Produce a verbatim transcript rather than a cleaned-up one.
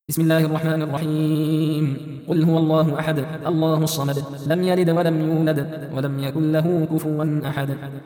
بسم الله الرحمن الرحيم قل هو الله أحد الله الصمد لم يلد ولم يولد ولم يكن له كفوا أحد